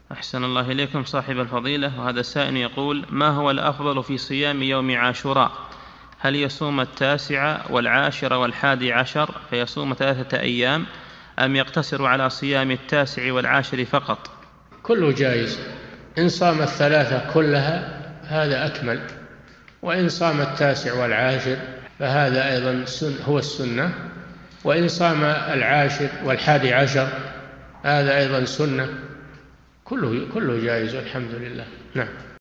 أحسن الله إليكم صاحب الفضيلة. وهذا سائل يقول: ما هو الأفضل في صيام يوم عاشوراء؟ هل يصوم 9 و10 و11 فيصوم 3 أيام، أم يقتصر على صيام 9 و10 فقط؟ كله جائز. إن صام 3 كلها هذا أكمل، وإن صام 9 و10 فهذا أيضا هو السنة، وإن صام 10 و11 هذا أيضا سنة. كله جائز والحمد لله. نعم.